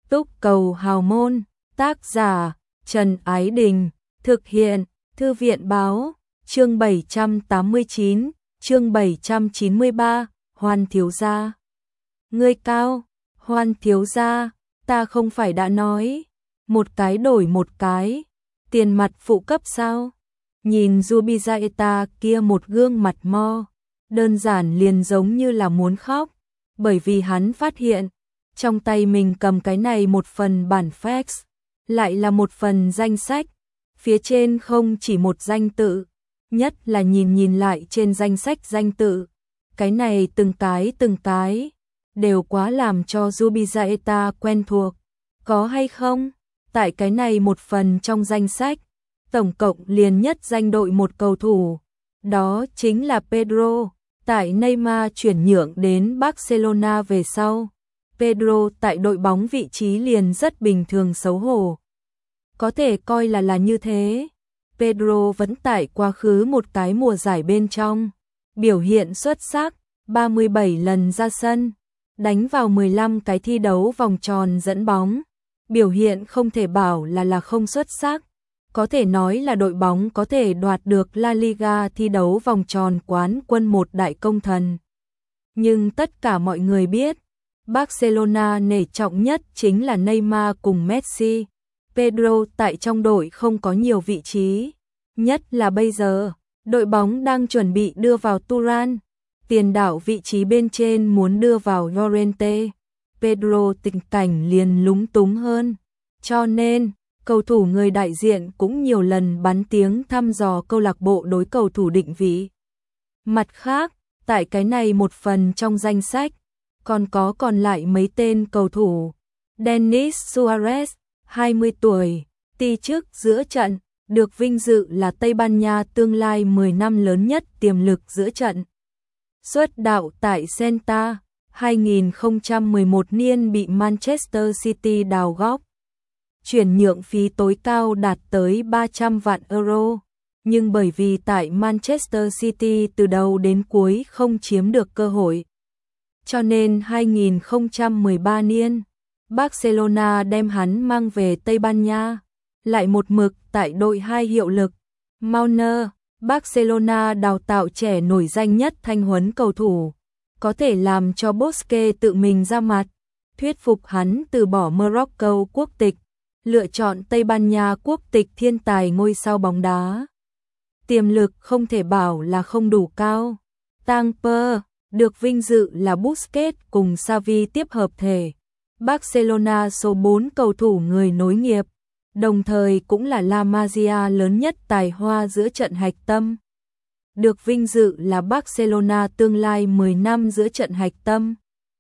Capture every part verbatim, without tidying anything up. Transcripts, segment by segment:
Túc cầu hào môn, tác giả Trần Ái Đình, thực hiện Thư viện báo, chương bảy trăm tám mươi chín, chương bảy trăm chín mươi ba, Hoan thiếu gia. Ngươi cao, Hoan thiếu gia, ta không phải đã nói, một cái đổi một cái, tiền mặt phụ cấp sao? Nhìn Zubizaeta kia một gương mặt mo, đơn giản liền giống như là muốn khóc, bởi vì hắn phát hiện, trong tay mình cầm cái này một phần bản fax, lại là một phần danh sách, phía trên không chỉ một danh tự, nhất là nhìn nhìn lại trên danh sách danh tự, cái này từng cái từng cái, đều quá làm cho Zubizaeta quen thuộc, có hay không? Tại cái này một phần trong danh sách, tổng cộng liền nhất danh đội một cầu thủ, đó chính là Pedro, tại Neymar chuyển nhượng đến Barcelona về sau. Pedro tại đội bóng vị trí liền rất bình thường xấu hổ. Có thể coi là là như thế. Pedro vẫn tại quá khứ một cái mùa giải bên trong. Biểu hiện xuất sắc, ba mươi bảy lần ra sân, đánh vào mười lăm cái thi đấu vòng tròn dẫn bóng. Biểu hiện không thể bảo là là không xuất sắc. Có thể nói là đội bóng có thể đoạt được La Liga thi đấu vòng tròn quán quân một đại công thần. Nhưng tất cả mọi người biết, Barcelona nể trọng nhất chính là Neymar cùng Messi. Pedro tại trong đội không có nhiều vị trí, nhất là bây giờ, đội bóng đang chuẩn bị đưa vào Turan, tiền đạo vị trí bên trên muốn đưa vào Llorente. Pedro tình cảnh liền lúng túng hơn, cho nên cầu thủ người đại diện cũng nhiều lần bắn tiếng thăm dò câu lạc bộ đối cầu thủ định vị. Mặt khác, tại cái này một phần trong danh sách, còn có còn lại mấy tên cầu thủ. Denis Suarez, hai mươi tuổi, ti chức giữa trận, được vinh dự là Tây Ban Nha tương lai mười năm lớn nhất tiềm lực giữa trận. Xuất đạo tại Celta, hai nghìn không trăm mười một niên bị Manchester City đào góc. Chuyển nhượng phí tối cao đạt tới ba trăm vạn euro, nhưng bởi vì tại Manchester City từ đầu đến cuối không chiếm được cơ hội. Cho nên hai nghìn không trăm mười ba niên, Barcelona đem hắn mang về Tây Ban Nha, lại một mực tại đội hai hiệu lực. Mauner, Barcelona đào tạo trẻ nổi danh nhất thanh huấn cầu thủ, có thể làm cho Busquets tự mình ra mặt, thuyết phục hắn từ bỏ Morocco quốc tịch, lựa chọn Tây Ban Nha quốc tịch thiên tài ngôi sao bóng đá. Tiềm lực không thể bảo là không đủ cao. Tangper được vinh dự là Busquets cùng Xavi tiếp hợp thể. Barcelona số bốn cầu thủ người nối nghiệp, đồng thời cũng là La Masia lớn nhất tài hoa giữa trận hạch tâm. Được vinh dự là Barcelona tương lai mười năm giữa trận hạch tâm.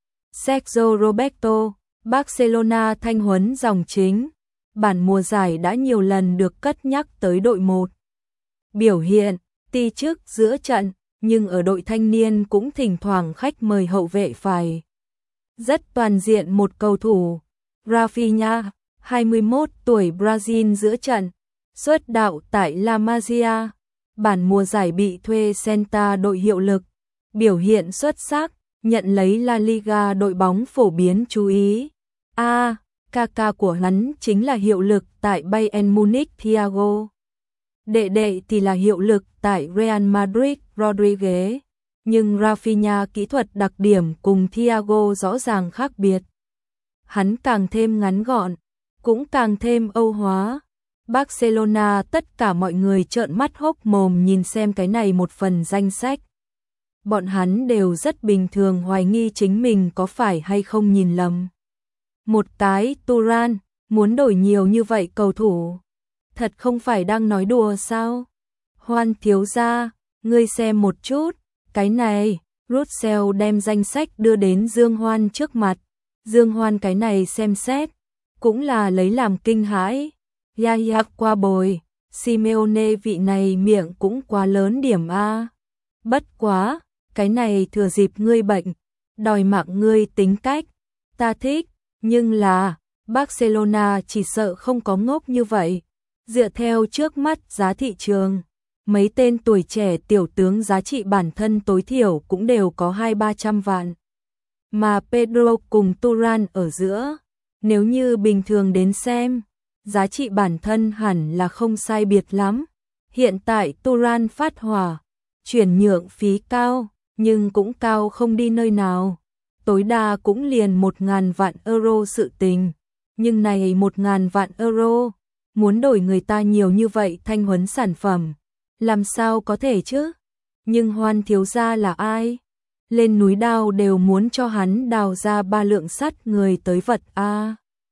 Sergio Roberto, Barcelona thanh huấn dòng chính, bản mùa giải đã nhiều lần được cất nhắc tới đội một. Biểu hiện, ti chức giữa trận, nhưng ở đội thanh niên cũng thỉnh thoảng khách mời hậu vệ phải. Rất toàn diện một cầu thủ. Rafinha, hai mươi mốt tuổi Brazil giữa trận, xuất đạo tại La Masia, bản mùa giải bị thuê Celta đội hiệu lực, biểu hiện xuất sắc, nhận lấy La Liga đội bóng phổ biến chú ý. A, à, Kaka của hắn chính là hiệu lực tại Bayern Munich Thiago. Đệ đệ thì là hiệu lực tại Real Madrid Rodriguez, nhưng Rafinha kỹ thuật đặc điểm cùng Thiago rõ ràng khác biệt. Hắn càng thêm ngắn gọn, cũng càng thêm Âu hóa. Barcelona tất cả mọi người trợn mắt hốc mồm nhìn xem cái này một phần danh sách. Bọn hắn đều rất bình thường hoài nghi chính mình có phải hay không nhìn lầm. Một cái Turan, muốn đổi nhiều như vậy cầu thủ. Thật không phải đang nói đùa sao? Hoan thiếu gia, ngươi xem một chút, cái này, Russell đem danh sách đưa đến Dương Hoan trước mặt. Dương Hoan cái này xem xét, cũng là lấy làm kinh hãi. Yaya qua bồi, Simeone vị này miệng cũng quá lớn điểm A. Bất quá, cái này thừa dịp ngươi bệnh, đòi mạng ngươi tính cách, ta thích, nhưng là, Barcelona chỉ sợ không có ngốc như vậy. Dựa theo trước mắt giá thị trường, mấy tên tuổi trẻ tiểu tướng giá trị bản thân tối thiểu cũng đều có hai ba trăm vạn. Mà Pedro cùng Turan ở giữa, Nếu như bình thường đến xem, giá trị bản thân hẳn là không sai biệt lắm. Hiện tại Turan phát hỏa, chuyển nhượng phí cao, nhưng cũng cao không đi nơi nào. Tối đa cũng liền một ngàn vạn euro sự tình. Nhưng này một ngàn vạn euro, muốn đổi người ta nhiều như vậy thanh huấn sản phẩm. Làm sao có thể chứ? Nhưng Hoan thiếu gia là ai? Lên núi đao đều muốn cho hắn đào ra ba lượng sắt người tới vật a. À,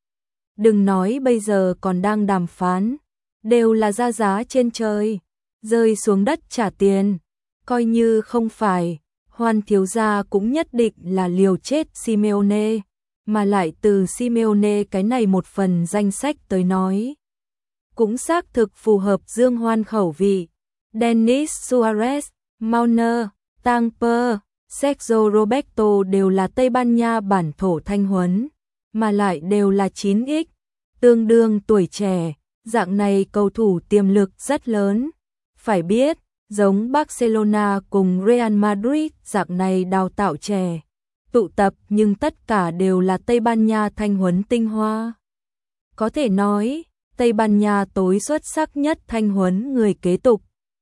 đừng nói bây giờ còn đang đàm phán, đều là ra giá trên trời, rơi xuống đất trả tiền, coi như không phải, Hoan thiếu gia cũng nhất định là liều chết Simeone, mà lại từ Simeone cái này một phần danh sách tới nói. Cũng xác thực phù hợp Dương Hoan khẩu vị. Denis Suarez, Mauner, Tangper, Sergio Roberto đều là Tây Ban Nha bản thổ thanh huấn, mà lại đều là chín x, tương đương tuổi trẻ, dạng này cầu thủ tiềm lực rất lớn. Phải biết, giống Barcelona cùng Real Madrid dạng này đào tạo trẻ, tụ tập nhưng tất cả đều là Tây Ban Nha thanh huấn tinh hoa. Có thể nói, Tây Ban Nha tối xuất sắc nhất thanh huấn người kế tục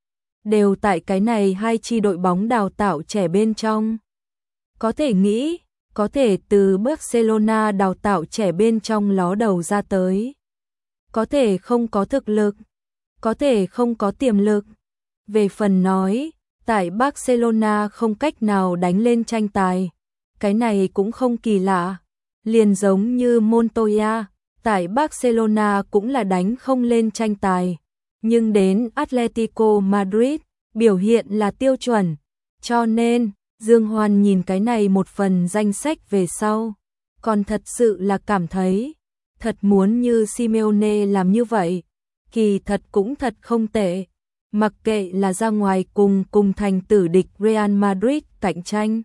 đều tại cái này hai chi đội bóng đào tạo trẻ bên trong. Có thể nghĩ, có thể từ Barcelona đào tạo trẻ bên trong ló đầu ra tới. Có thể không có thực lực, có thể không có tiềm lực. Về phần nói, tại Barcelona không cách nào đánh lên tranh tài, cái này cũng không kỳ lạ. Liền giống như Montoya, tại Barcelona cũng là đánh không lên tranh tài. Nhưng đến Atletico Madrid, biểu hiện là tiêu chuẩn. Cho nên, Dương Hoan nhìn cái này một phần danh sách về sau, còn thật sự là cảm thấy, thật muốn như Simeone làm như vậy, kỳ thật cũng thật không tệ. Mặc kệ là ra ngoài cùng cùng thành tử địch Real Madrid cạnh tranh,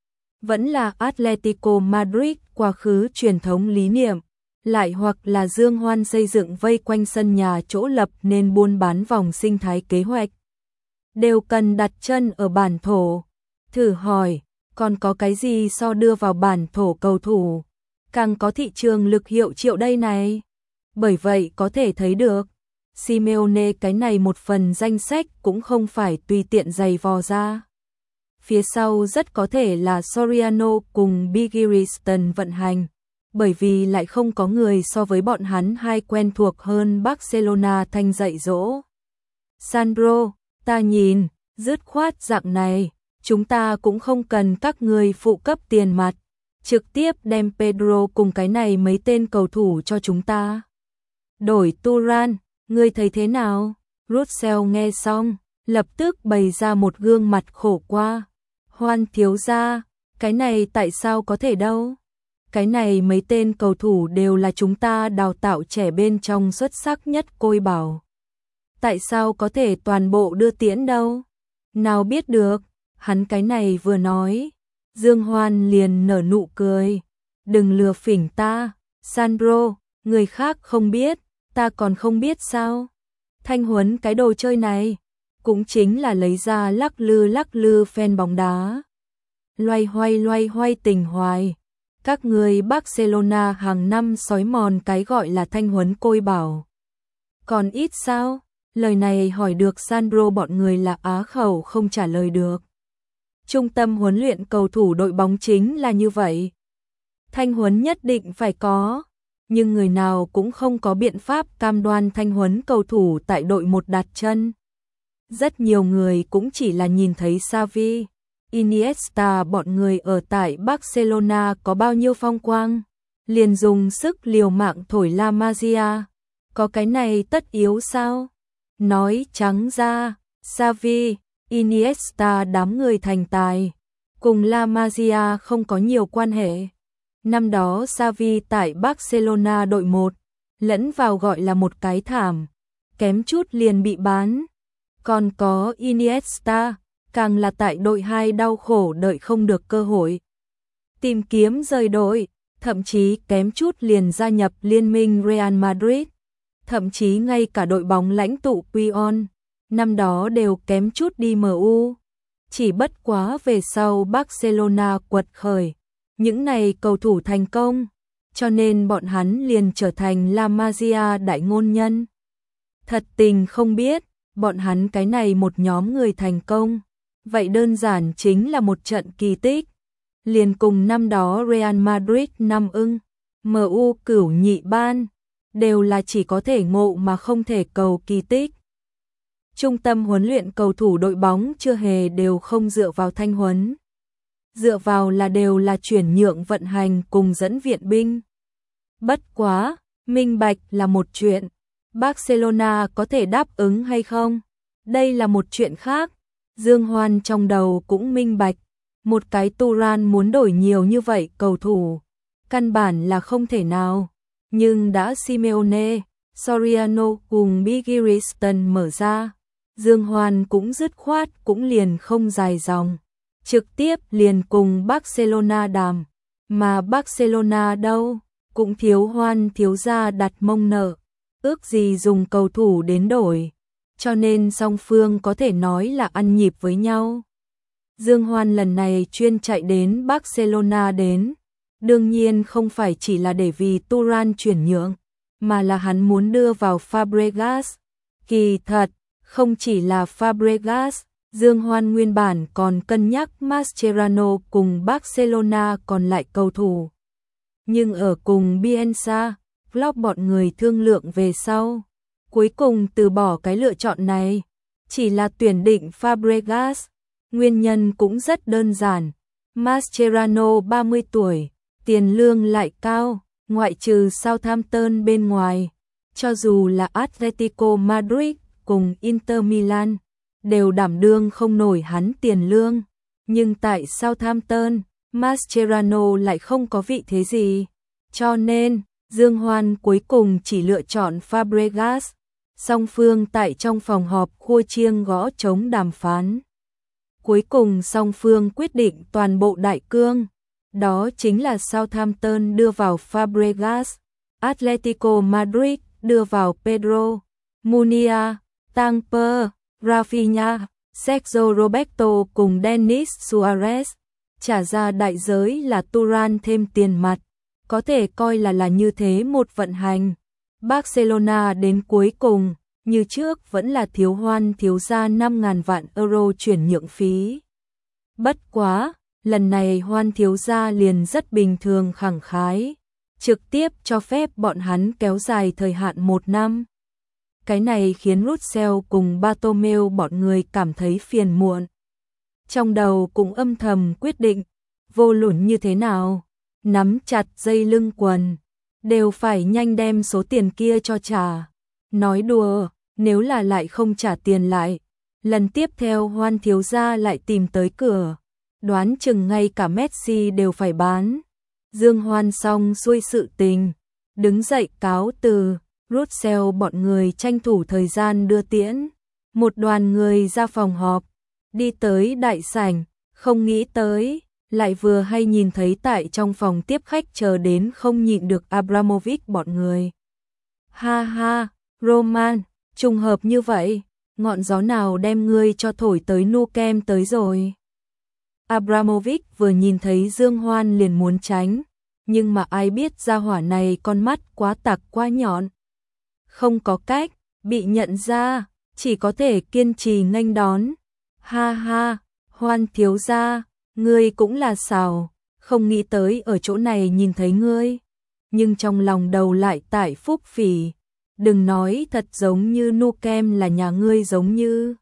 vẫn là Atletico Madrid quá khứ truyền thống lý niệm, lại hoặc là Dương Hoan xây dựng vây quanh sân nhà chỗ lập nên buôn bán vòng sinh thái kế hoạch, đều cần đặt chân ở bản thổ. Thử hỏi, còn có cái gì so đưa vào bản thổ cầu thủ, càng có thị trường lực hiệu triệu đây này. Bởi vậy có thể thấy được, Simeone cái này một phần danh sách cũng không phải tùy tiện giày vò ra. Phía sau rất có thể là Soriano cùng Bigiristan vận hành, bởi vì lại không có người so với bọn hắn hai quen thuộc hơn Barcelona thanh dạy dỗ. Sandro, ta nhìn, dứt khoát dạng này, chúng ta cũng không cần các người phụ cấp tiền mặt, trực tiếp đem Pedro cùng cái này mấy tên cầu thủ cho chúng ta. Đổi Turan, ngươi thấy thế nào? Russell nghe xong, lập tức bày ra một gương mặt khổ qua. Hoan thiếu gia, cái này tại sao có thể đâu? Cái này mấy tên cầu thủ đều là chúng ta đào tạo trẻ bên trong xuất sắc nhất côi bảo. Tại sao có thể toàn bộ đưa tiễn đâu? Nào biết được, hắn cái này vừa nói, Dương Hoan liền nở nụ cười. Đừng lừa phỉnh ta, Sandro, người khác không biết, ta còn không biết sao? Thanh huấn cái đồ chơi này, cũng chính là lấy ra lắc lư lắc lư fan bóng đá. Loay hoay loay hoay tình hoài. Các người Barcelona hàng năm sói mòn cái gọi là thanh huấn côi bảo. Còn ít sao? Lời này hỏi được Sandro bọn người là á khẩu không trả lời được. Trung tâm huấn luyện cầu thủ đội bóng chính là như vậy. Thanh huấn nhất định phải có, nhưng người nào cũng không có biện pháp cam đoan thanh huấn cầu thủ tại đội một đặt chân. Rất nhiều người cũng chỉ là nhìn thấy Xavi, Iniesta bọn người ở tại Barcelona có bao nhiêu phong quang, liền dùng sức liều mạng thổi La Masia. Có cái này tất yếu sao? Nói trắng ra, Xavi, Iniesta đám người thành tài, cùng La Masia không có nhiều quan hệ. Năm đó Xavi tại Barcelona đội một, lẫn vào gọi là một cái thảm, kém chút liền bị bán. Còn có Iniesta, càng là tại đội hai đau khổ đợi không được cơ hội. Tìm kiếm rời đội, thậm chí kém chút liền gia nhập liên minh Real Madrid. Thậm chí ngay cả đội bóng lãnh tụ Puyol, năm đó đều kém chút đi em u. Chỉ bất quá về sau Barcelona quật khởi, những này cầu thủ thành công, cho nên bọn hắn liền trở thành La Masia đại ngôn nhân. Thật tình không biết, bọn hắn cái này một nhóm người thành công, vậy đơn giản chính là một trận kỳ tích. Liền cùng năm đó Real Madrid năm ưng, em u cửu nhị ban, đều là chỉ có thể ngộ mà không thể cầu kỳ tích. Trung tâm huấn luyện cầu thủ đội bóng chưa hề đều không dựa vào thanh huấn. Dựa vào là đều là chuyển nhượng vận hành cùng dẫn viện binh. Bất quá, minh bạch là một chuyện, Barcelona có thể đáp ứng hay không? Đây là một chuyện khác. Dương Hoan trong đầu cũng minh bạch, một cái Turan muốn đổi nhiều như vậy cầu thủ, căn bản là không thể nào. Nhưng đã Simeone, Soriano cùng Bigiriston mở ra, Dương Hoan cũng dứt khoát cũng liền không dài dòng, trực tiếp liền cùng Barcelona đàm, mà Barcelona đâu, cũng thiếu Hoan thiếu gia đặt mông nợ, ước gì dùng cầu thủ đến đổi, cho nên song phương có thể nói là ăn nhịp với nhau. Dương Hoan lần này chuyên chạy đến Barcelona đến, đương nhiên không phải chỉ là để vì Turan chuyển nhượng, mà là hắn muốn đưa vào Fabregas. Kỳ thật, không chỉ là Fabregas, Dương Hoan nguyên bản còn cân nhắc Mascherano cùng Barcelona còn lại cầu thủ. Nhưng ở cùng Bielsa, Klopp bọn người thương lượng về sau, cuối cùng từ bỏ cái lựa chọn này, chỉ là tuyển định Fabregas. Nguyên nhân cũng rất đơn giản, Mascherano ba mươi tuổi, tiền lương lại cao, ngoại trừ Southampton bên ngoài, cho dù là Atletico Madrid cùng Inter Milan, đều đảm đương không nổi hắn tiền lương, nhưng tại Southampton, Mascherano lại không có vị thế gì, cho nên Dương Hoan cuối cùng chỉ lựa chọn Fabregas. Song phương tại trong phòng họp khua chiêng gõ trống đàm phán. Cuối cùng song phương quyết định toàn bộ đại cương, đó chính là Southampton đưa vào Fabregas, Atletico Madrid đưa vào Pedro, Munia, Tamper, Rafinha, Sergio Roberto cùng Denis Suarez, trả ra đại giới là Turan thêm tiền mặt, có thể coi là là như thế một vận hành. Barcelona đến cuối cùng, như trước vẫn là thiếu Hoan thiếu ra năm nghìn vạn euro chuyển nhượng phí. Bất quá, lần này Hoan thiếu gia liền rất bình thường khẳng khái, trực tiếp cho phép bọn hắn kéo dài thời hạn một năm. Cái này khiến Russell cùng Bartomeu bọn người cảm thấy phiền muộn. Trong đầu cũng âm thầm quyết định, vô luận như thế nào, nắm chặt dây lưng quần, đều phải nhanh đem số tiền kia cho trả. Nói đùa, nếu là lại không trả tiền lại, lần tiếp theo Hoan thiếu gia lại tìm tới cửa, đoán chừng ngay cả Messi đều phải bán. Dương Hoan xong xuôi sự tình, đứng dậy cáo từ, Russell bọn người tranh thủ thời gian đưa tiễn. Một đoàn người ra phòng họp, đi tới đại sảnh, không nghĩ tới, lại vừa hay nhìn thấy tại trong phòng tiếp khách chờ đến không nhịn được Abramovich bọn người. Ha ha, Roman, trùng hợp như vậy, ngọn gió nào đem ngươi cho thổi tới Nou Camp tới rồi. Abramovich vừa nhìn thấy Dương Hoan liền muốn tránh, nhưng mà ai biết gia hỏa này con mắt quá tặc quá nhọn. Không có cách, bị nhận ra, chỉ có thể kiên trì nghênh đón. Ha ha, Hoan thiếu gia, ngươi cũng là xào, không nghĩ tới ở chỗ này nhìn thấy ngươi. Nhưng trong lòng đầu lại tại phúc phỉ, đừng nói thật giống như Nou Camp là nhà ngươi giống như.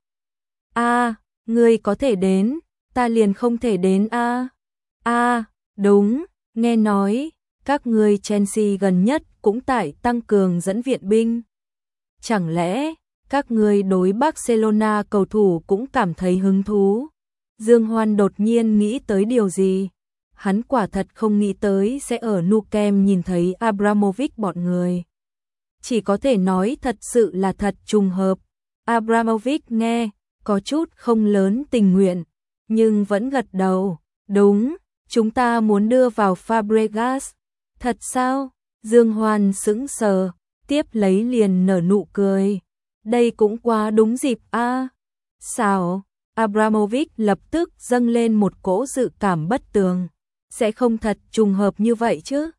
A, ngươi có thể đến, ta liền không thể đến a. A, đúng, nghe nói, các ngươi Chelsea gần nhất cũng tại tăng cường dẫn viện binh. Chẳng lẽ, các ngươi đối Barcelona cầu thủ cũng cảm thấy hứng thú? Dương Hoan đột nhiên nghĩ tới điều gì? Hắn quả thật không nghĩ tới sẽ ở Nou Camp nhìn thấy Abramovich bọn người. Chỉ có thể nói thật sự là thật trùng hợp. Abramovich nghe, có chút không lớn tình nguyện, nhưng vẫn gật đầu. Đúng, chúng ta muốn đưa vào Fabregas. Thật sao? Dương Hoan sững sờ, tiếp lấy liền nở nụ cười. Đây cũng quá đúng dịp a. À. Sao? Abramovich lập tức dâng lên một cỗ dự cảm bất tường. Sẽ không thật trùng hợp như vậy chứ?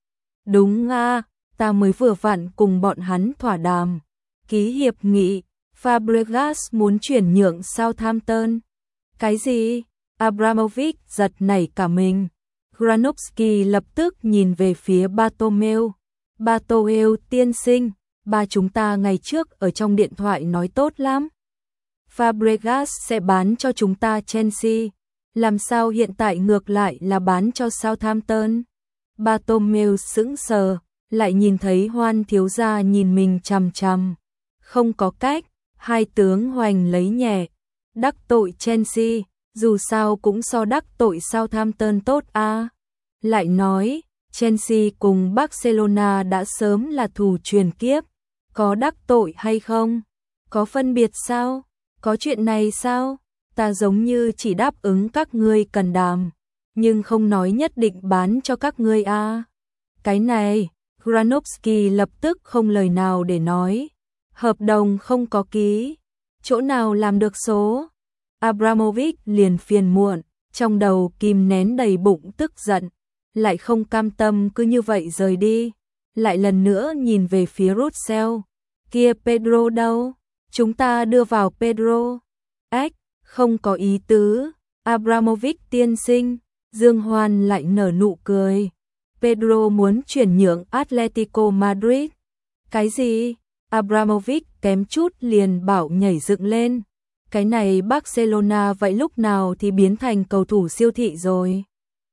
Đúng a, ta mới vừa vặn cùng bọn hắn thỏa đàm. Ký hiệp nghị, Fabregas muốn chuyển nhượng Southampton. Cái gì? Abramovich giật nảy cả mình. Granovsky lập tức nhìn về phía Bartomeu. Bartomeu tiên sinh, ba chúng ta ngày trước ở trong điện thoại nói tốt lắm. Fabregas sẽ bán cho chúng ta Chelsea. Làm sao hiện tại ngược lại là bán cho Southampton? Bartomeu sững sờ, lại nhìn thấy Hoan thiếu gia nhìn mình chằm chằm. Không có cách, hai tướng hoành lấy nhẹ. Đắc tội Chelsea, dù sao cũng so đắc tội Southampton tốt a. Lại nói, Chelsea cùng Barcelona đã sớm là thù truyền kiếp. Có đắc tội hay không? Có phân biệt sao? Có chuyện này sao? Ta giống như chỉ đáp ứng các ngươi cần đàm, nhưng không nói nhất định bán cho các ngươi a. Cái này, Granovsky lập tức không lời nào để nói. Hợp đồng không có ký, chỗ nào làm được số? Abramovich liền phiền muộn, trong đầu kìm nén đầy bụng tức giận, lại không cam tâm cứ như vậy rời đi. Lại lần nữa nhìn về phía Russell, kia Pedro đâu? Chúng ta đưa vào Pedro. Ách, không có ý tứ. Abramovich tiên sinh, Dương Hoan lại nở nụ cười. Pedro muốn chuyển nhượng Atletico Madrid. Cái gì? Abramovich kém chút liền bảo nhảy dựng lên. Cái này Barcelona vậy lúc nào thì biến thành cầu thủ siêu thị rồi.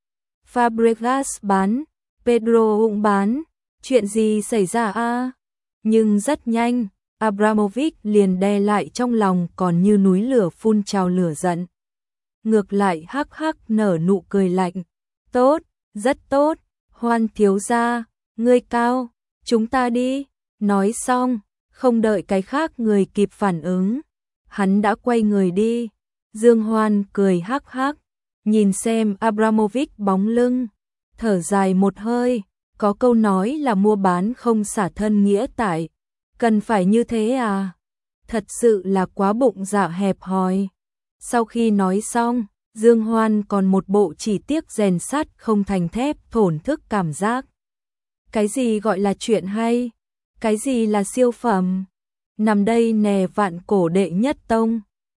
Fabregas bán, Pedro cũng bán. Chuyện gì xảy ra a? Nhưng rất nhanh, Abramovich liền đè lại trong lòng còn như núi lửa phun trào lửa giận. Ngược lại hắc hắc nở nụ cười lạnh. Tốt, rất tốt, Hoan thiếu gia, ngươi cao, chúng ta đi. Nói xong, không đợi cái khác người kịp phản ứng, hắn đã quay người đi. Dương Hoan cười hắc hắc, nhìn xem Abramovich bóng lưng, thở dài một hơi. Có câu nói là mua bán không xả thân nghĩa tại. Cần phải như thế à? Thật sự là quá bụng dạ hẹp hòi. Sau khi nói xong, Dương Hoan còn một bộ chỉ tiếc rèn sắt không thành thép thổn thức cảm giác. Cái gì gọi là chuyện hay? Cái gì là siêu phẩm? Nằm đây nè vạn cổ đệ nhất tông.